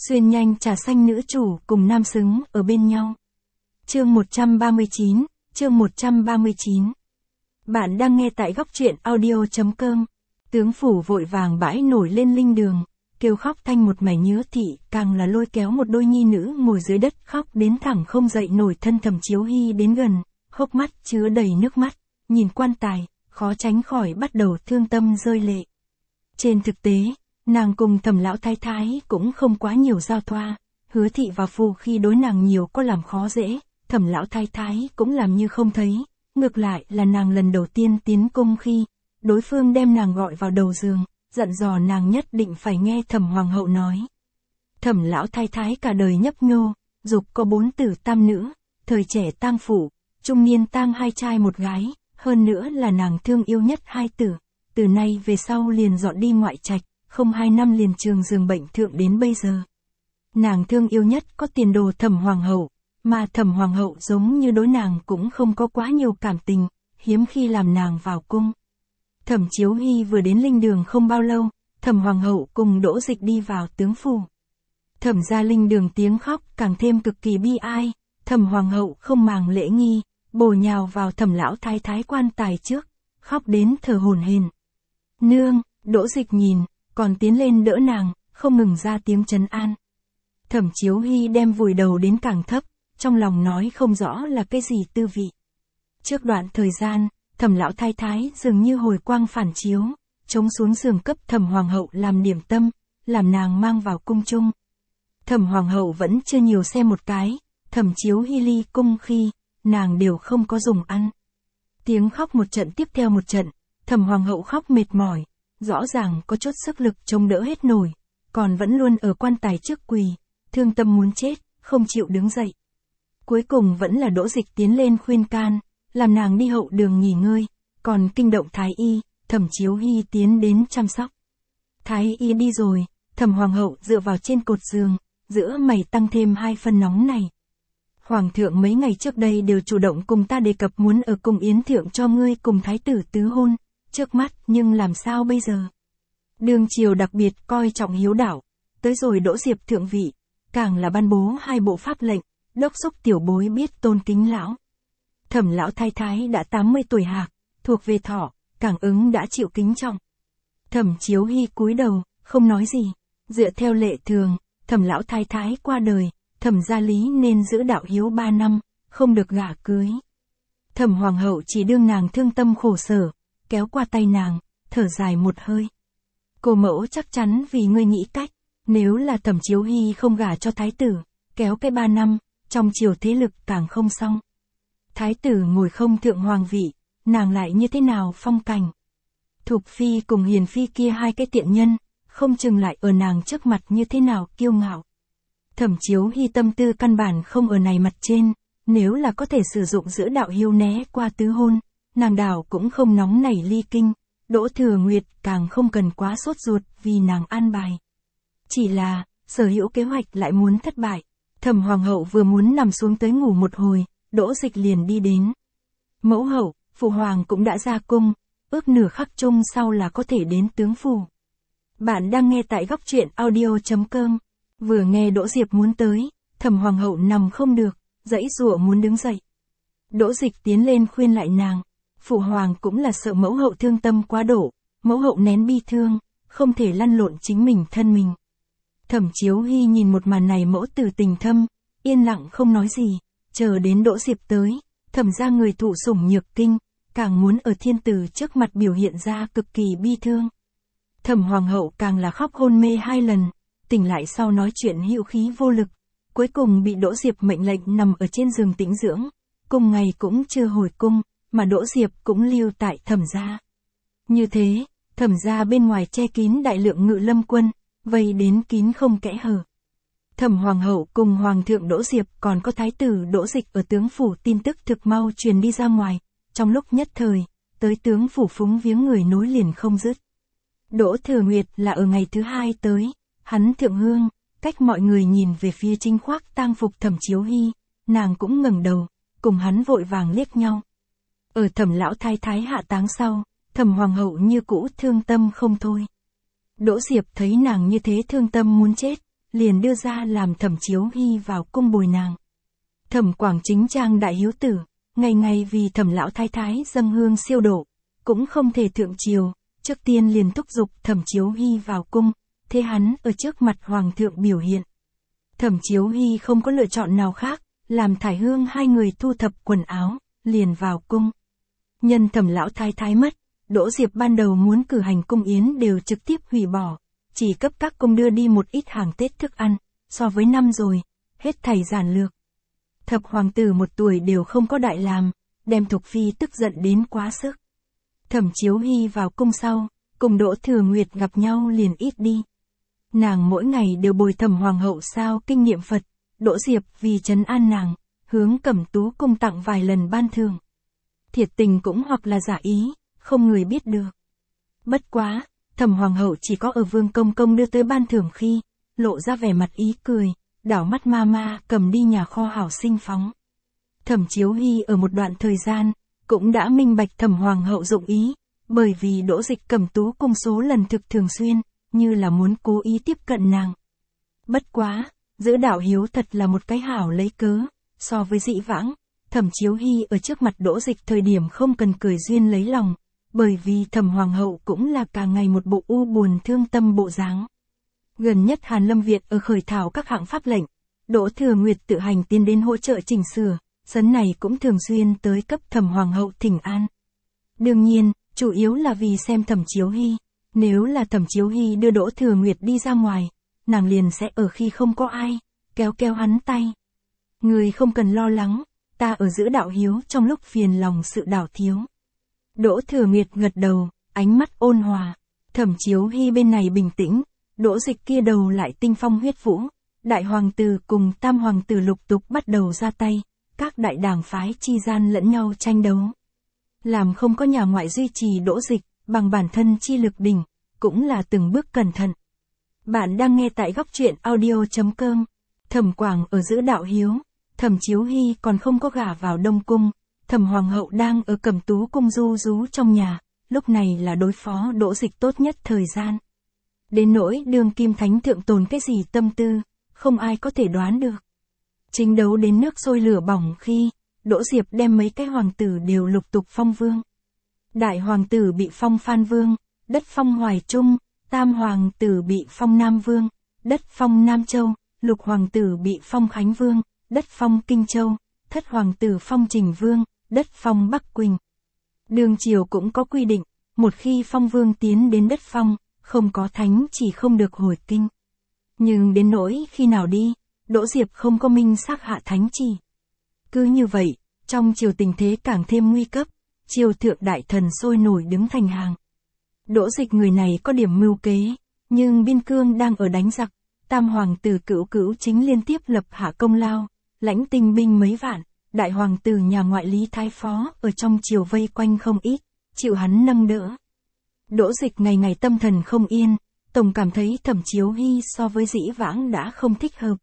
Xuyên nhanh trà xanh nữ chủ cùng nam xứng ở bên nhau. Chương 139, chương 139. Bạn đang nghe tại góc truyện audio.com. Tướng phủ vội vàng bãi nổi lên linh đường, kêu khóc thanh một mẻ nhớ thị, càng là lôi kéo một đôi nhi nữ ngồi dưới đất khóc đến thẳng không dậy nổi. Thân Thẩm Chiếu Hy đến gần, hốc mắt chứa đầy nước mắt, nhìn quan tài, khó tránh khỏi bắt đầu thương tâm rơi lệ. Trên thực tế, nàng cùng Thẩm lão thái thái cũng không quá nhiều giao thoa, Hứa thị và Phù khi đối nàng nhiều có làm khó dễ, Thẩm lão thái thái cũng làm như không thấy, ngược lại là nàng lần đầu tiên tiến cung khi đối phương đem nàng gọi vào đầu giường, dặn dò nàng nhất định phải nghe Thẩm hoàng hậu nói. Thẩm lão thái thái cả đời nhấp nhô, dục có 4 tử tam nữ, thời trẻ tang phủ, trung niên tang 2 trai 1 gái, hơn nữa là nàng thương yêu nhất 2 tử, từ nay về sau liền dọn đi ngoại trạch, không 2 năm liền trường giường bệnh thượng đến bây giờ. Nàng thương yêu nhất có tiền đồ Thẩm hoàng hậu, mà Thẩm hoàng hậu giống như đối nàng cũng không có quá nhiều cảm tình, hiếm khi làm nàng vào cung. Thẩm Chiếu Hy vừa đến linh đường không bao lâu, Thẩm hoàng hậu cùng Đỗ Dịch đi vào tướng phủ. Thẩm gia linh đường tiếng khóc càng thêm cực kỳ bi ai, Thẩm hoàng hậu không màng lễ nghi, bổ nhào vào Thẩm lão thái thái quan tài trước, khóc đến thở hổn hển. Nương, Đỗ Dịch nhìn, còn tiến lên đỡ nàng, không ngừng ra tiếng trấn an. Thẩm Chiếu Hy đem vùi đầu đến càng thấp, trong lòng nói không rõ là cái gì tư vị. Trước đoạn thời gian, Thẩm lão thái thái dường như hồi quang phản chiếu, chống xuống giường cấp Thẩm hoàng hậu làm điểm tâm, làm nàng mang vào cung chung. Thẩm hoàng hậu vẫn chưa nhiều xem một cái, Thẩm Chiếu Hy ly cung khi, nàng đều không có dùng ăn. Tiếng khóc một trận tiếp theo một trận, Thẩm hoàng hậu khóc mệt mỏi, rõ ràng có chút sức lực chống đỡ hết nổi, còn vẫn luôn ở quan tài trước quỳ, thương tâm muốn chết, không chịu đứng dậy. Cuối cùng vẫn là Đỗ Dịch tiến lên khuyên can, làm nàng đi hậu đường nghỉ ngơi, còn kinh động thái y, Thẩm Chiếu Hy tiến đến chăm sóc. Thái y đi rồi, Thẩm hoàng hậu dựa vào trên cột giường, giữa mày tăng thêm 2 phân nóng này. Hoàng thượng mấy ngày trước đây đều chủ động cùng ta đề cập muốn ở cung yến thượng cho ngươi cùng thái tử tứ hôn, trước mắt nhưng làm sao bây giờ? Đương triều đặc biệt coi trọng hiếu đạo, tới rồi Đỗ Diệp thượng vị, càng là ban bố 2 bộ pháp lệnh, đốc thúc tiểu bối biết tôn kính lão. Thẩm lão thái thái đã 80 tuổi hạc, thuộc về thọ, càng ứng đã chịu kính trọng. Thẩm Chiếu Hy cúi đầu, không nói gì. Dựa theo lệ thường, Thẩm lão thái thái qua đời, Thẩm gia lý nên giữ đạo hiếu 3 năm, không được gả cưới. Thẩm hoàng hậu chỉ đương nàng thương tâm khổ sở, kéo qua tay nàng, thở dài một hơi. Cô mẫu chắc chắn vì ngươi nghĩ cách, nếu là Thẩm Chiếu Hy không gả cho thái tử, kéo cái 3 năm, trong triều thế lực càng không xong. Thái tử ngồi không thượng hoàng vị, nàng lại như thế nào phong cảnh. Thục phi cùng hiền phi kia 2 cái tiện nhân, không chừng lại ở nàng trước mặt như thế nào kiêu ngạo. Thẩm Chiếu Hy tâm tư căn bản không ở này mặt trên, nếu là có thể sử dụng giữa đạo hiếu né qua tứ hôn, nàng đảo cũng không nóng nảy ly kinh, Đỗ Thừa Nguyệt càng không cần quá sốt ruột vì nàng an bài. Chỉ là, sở hữu kế hoạch lại muốn thất bại, Thẩm hoàng hậu vừa muốn nằm xuống tới ngủ một hồi, Đỗ Dịch liền đi đến. Mẫu hậu, phụ hoàng cũng đã ra cung, ước nửa khắc chung sau là có thể đến tướng phủ. Bạn đang nghe tại góc truyện audio.com. Vừa nghe Đỗ Diệp muốn tới, Thẩm hoàng hậu nằm không được, giãy giụa muốn đứng dậy. Đỗ Dịch tiến lên khuyên lại nàng, phụ hoàng cũng là sợ mẫu hậu thương tâm quá độ, mẫu hậu nén bi thương, không thể lăn lộn chính mình thân mình. Thẩm Chiếu Hy nhìn một màn này mẫu tử tình thâm, yên lặng không nói gì, chờ đến Đỗ Diệp tới, Thẩm gia người thụ sủng nhược kinh, càng muốn ở thiên tử trước mặt biểu hiện ra cực kỳ bi thương. Thẩm hoàng hậu càng là khóc hôn mê 2 lần, tỉnh lại sau nói chuyện hữu khí vô lực, cuối cùng bị Đỗ Diệp mệnh lệnh nằm ở trên giường tĩnh dưỡng, cùng ngày cũng chưa hồi cung, mà Đỗ Diệp cũng lưu tại Thẩm gia. Như thế, Thẩm gia bên ngoài che kín đại lượng ngự lâm quân, vây đến kín không kẽ hở. Thẩm hoàng hậu cùng hoàng thượng Đỗ Diệp còn có thái tử Đỗ Dịch ở tướng phủ tin tức thực mau truyền đi ra ngoài, trong lúc nhất thời, tới tướng phủ phúng viếng người nối liền không dứt. Đỗ Thừa Nguyệt là ở ngày thứ 2 tới, hắn thượng hương, cách mọi người nhìn về phía trinh khoác tang phục Thẩm Chiếu Hy, nàng cũng ngẩng đầu, cùng hắn vội vàng liếc nhau. Ở Thẩm lão thái thái hạ táng sau, Thẩm hoàng hậu như cũ thương tâm không thôi. Đỗ Diệp thấy nàng như thế thương tâm muốn chết, liền đưa ra làm Thẩm Chiếu Hy vào cung bồi nàng. Thẩm Quảng chính trang đại hiếu tử, ngày ngày vì Thẩm lão thái thái dâng hương siêu độ, cũng không thể thượng triều, trước tiên liền thúc giục Thẩm Chiếu Hy vào cung, thế hắn ở trước mặt hoàng thượng biểu hiện. Thẩm Chiếu Hy không có lựa chọn nào khác, làm Thải Hương hai người thu thập quần áo, liền vào cung. Nhân Thẩm lão thái thái mất, Đỗ Diệp ban đầu muốn cử hành cung yến đều trực tiếp hủy bỏ, chỉ cấp các cung đưa đi một ít hàng Tết thức ăn, so với năm rồi, hết thảy giản lược. Thập hoàng tử một tuổi đều không có đại làm, đem Thục Phi tức giận đến quá sức. Thẩm Chiếu Hy vào cung sau, cùng Đỗ Thừa Nguyệt gặp nhau liền ít đi. Nàng mỗi ngày đều bồi Thẩm hoàng hậu sao kinh niệm Phật, Đỗ Diệp vì trấn an nàng, hướng Cẩm Tú cung tặng vài lần ban thưởng. Thiệt tình cũng hoặc là giả ý, không người biết được. Bất quá, Thẩm hoàng hậu chỉ có ở Vương công công đưa tới ban thưởng khi, lộ ra vẻ mặt ý cười, đảo mắt ma ma cầm đi nhà kho hảo sinh phóng. Thẩm Chiếu Hy ở một đoạn thời gian, cũng đã minh bạch Thẩm hoàng hậu dụng ý, bởi vì Đỗ Dịch Cẩm Tú cung số lần thực thường xuyên, như là muốn cố ý tiếp cận nàng. Bất quá, giữ đạo hiếu thật là một cái hảo lấy cớ, so với dị vãng, Thẩm Chiếu Hy ở trước mặt Đỗ Dịch thời điểm không cần cười duyên lấy lòng, bởi vì Thẩm hoàng hậu cũng là cả ngày một bộ u buồn thương tâm bộ dáng. Gần nhất Hàn Lâm Việt ở khởi thảo các hạng pháp lệnh, Đỗ Thừa Nguyệt tự hành tiến đến hỗ trợ chỉnh sửa, sấn này cũng thường xuyên tới cấp Thẩm hoàng hậu thỉnh an. Đương nhiên, chủ yếu là vì xem Thẩm Chiếu Hy, nếu là Thẩm Chiếu Hy đưa Đỗ Thừa Nguyệt đi ra ngoài, nàng liền sẽ ở khi không có ai, kéo kéo hắn tay. Người không cần lo lắng, ta ở giữ đạo hiếu trong lúc phiền lòng sự đảo thiếu. Đỗ Thừa Nguyệt gật đầu, ánh mắt ôn hòa. Thẩm Chiếu Hy bên này bình tĩnh, Đỗ Dịch kia đầu lại tinh phong huyết vũ. Đại hoàng tử cùng tam hoàng tử lục tục bắt đầu ra tay, các đại đảng phái chi gian lẫn nhau tranh đấu. Làm không có nhà ngoại duy trì Đỗ Dịch, bằng bản thân chi lực đỉnh, cũng là từng bước cẩn thận. Bạn đang nghe tại góc truyện audio.com. Thẩm Quảng ở giữ đạo hiếu, Thẩm Chiếu Hy còn không có gả vào Đông Cung, Thẩm hoàng hậu đang ở Cẩm Tú cung du rú trong nhà, lúc này là đối phó Đỗ Dịch tốt nhất thời gian. Đến nỗi đương kim thánh thượng tồn cái gì tâm tư, không ai có thể đoán được. Chính đấu đến nước sôi lửa bỏng khi, Đỗ Diệp đem mấy cái hoàng tử đều lục tục phong vương. Đại hoàng tử bị phong Phan Vương, đất phong Hoài Trung, tam hoàng tử bị phong Nam Vương, đất phong Nam Châu, lục hoàng tử bị phong Khánh Vương, đất phong Kinh Châu, thất hoàng tử phong Trình Vương, đất phong Bắc Quỳnh. Đương triều cũng có quy định, một khi phong vương tiến đến đất phong, không có thánh chỉ không được hồi kinh. Nhưng đến nỗi khi nào đi, Đỗ Diệp không có minh xác hạ thánh chỉ. Cứ như vậy, trong triều tình thế càng thêm nguy cấp, triều thượng đại thần sôi nổi đứng thành hàng. Đỗ Dịch người này có điểm mưu kế, nhưng biên cương đang ở đánh giặc, tam hoàng tử Cửu Cửu chính liên tiếp lập hạ công lao, lãnh tinh binh mấy vạn, đại hoàng tử nhà ngoại Lý Thái Phó ở trong triều vây quanh không ít, chịu hắn nâng đỡ. Đỗ Dịch ngày ngày tâm thần không yên, tổng cảm thấy Thẩm Chiếu Hy so với dĩ vãng đã không thích hợp.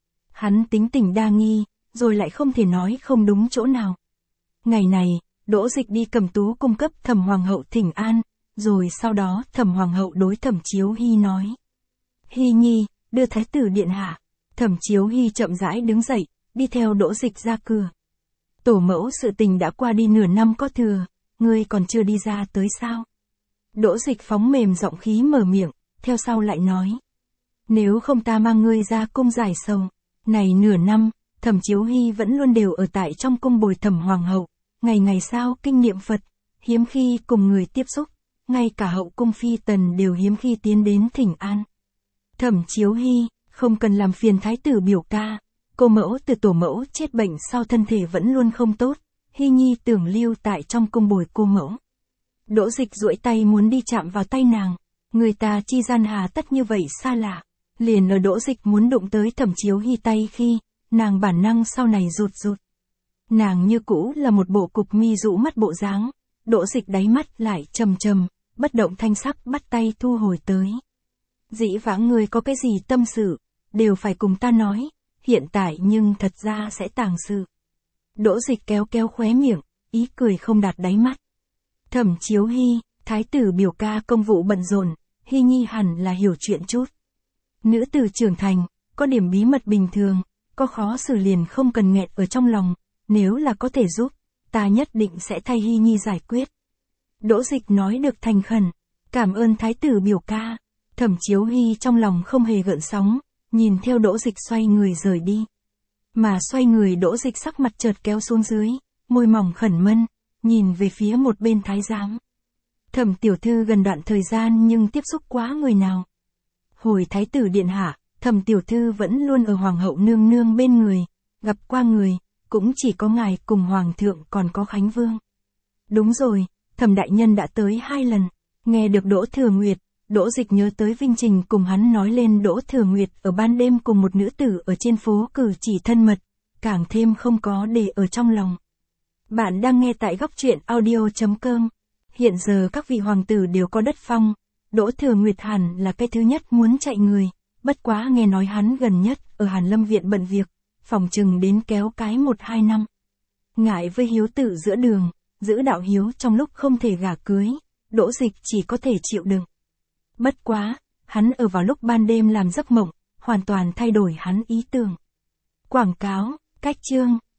Hắn tính tình đa nghi, rồi lại không thể nói không đúng chỗ nào. Ngày này, Đỗ Dịch đi Cẩm Tú cung cấp Thẩm hoàng hậu thỉnh an, rồi sau đó Thẩm hoàng hậu đối Thẩm Chiếu Hy nói: Hy nhi, đưa thái tử điện hạ. Thẩm Chiếu Hy chậm rãi đứng dậy, đi theo Đỗ Dịch ra cửa. Tổ mẫu sự tình đã qua đi nửa năm có thừa, ngươi còn chưa đi ra tới sao? Đỗ Dịch phóng mềm giọng khí mở miệng, theo sau lại nói: Nếu không ta mang ngươi ra cung giải sầu. Này nửa năm, Thẩm Chiếu Hy vẫn luôn đều ở tại trong cung bồi Thẩm hoàng hậu, ngày ngày sao kinh niệm Phật, hiếm khi cùng người tiếp xúc, ngay cả hậu cung phi tần đều hiếm khi tiến đến thỉnh an. Thẩm Chiếu Hy, không cần làm phiền thái tử biểu ca, cô mẫu từ tổ mẫu chết bệnh sau thân thể vẫn luôn không tốt, Hy nhi tưởng lưu tại trong cung bồi cô mẫu. Đỗ Dịch duỗi tay muốn đi chạm vào tay nàng, người ta chi gian hà tất như vậy xa lạ. Liền ở Đỗ Dịch muốn đụng tới Thẩm Chiếu Hy tay khi, nàng bản năng sau này rụt rụt. Nàng như cũ là một bộ cục mi rũ mắt bộ dáng, Đỗ Dịch đáy mắt lại trầm trầm, bất động thanh sắc bắt tay thu hồi tới. Dĩ vãng người có cái gì tâm sự, đều phải cùng ta nói, hiện tại nhưng thật ra sẽ tàng sự. Đỗ Dịch kéo kéo khóe miệng, ý cười không đạt đáy mắt. Thẩm Chiếu Hy, thái tử biểu ca công vụ bận rộn, Hy nhi hẳn là hiểu chuyện chút. Nữ tử trưởng thành, có điểm bí mật bình thường, có khó xử liền không cần nghẹn ở trong lòng, nếu là có thể giúp, ta nhất định sẽ thay Hy Nhi giải quyết. Đỗ Dịch nói được thành khẩn, cảm ơn thái tử biểu ca. Thẩm Chiếu Hy trong lòng không hề gợn sóng, nhìn theo Đỗ Dịch xoay người rời đi. Mà xoay người Đỗ Dịch sắc mặt chợt kéo xuống dưới, môi mỏng khẩn mân, nhìn về phía một bên thái giám. Thẩm tiểu thư gần đoạn thời gian nhưng tiếp xúc quá người nào. Hồi thái tử điện hạ, Thẩm tiểu thư vẫn luôn ở hoàng hậu nương nương bên người, gặp qua người, cũng chỉ có ngài cùng hoàng thượng còn có Khánh Vương. Đúng rồi, Thẩm đại nhân đã tới 2 lần, nghe được Đỗ Thừa Nguyệt, Đỗ Dịch nhớ tới Vinh Trình cùng hắn nói lên Đỗ Thừa Nguyệt ở ban đêm cùng một nữ tử ở trên phố cử chỉ thân mật, càng thêm không có để ở trong lòng. Bạn đang nghe tại góc truyện audio.com. Hiện giờ các vị hoàng tử đều có đất phong, Đỗ Thừa Nguyệt hẳn là cái thứ nhất muốn chạy người, bất quá nghe nói hắn gần nhất ở Hàn Lâm viện bận việc, phòng chừng đến kéo cái 1-2 năm. Ngại với hiếu tử giữa đường, giữ đạo hiếu trong lúc không thể gả cưới, Đỗ Dịch chỉ có thể chịu đựng. Bất quá, hắn ở vào lúc ban đêm làm giấc mộng, hoàn toàn thay đổi hắn ý tưởng. Quảng cáo, cách chương.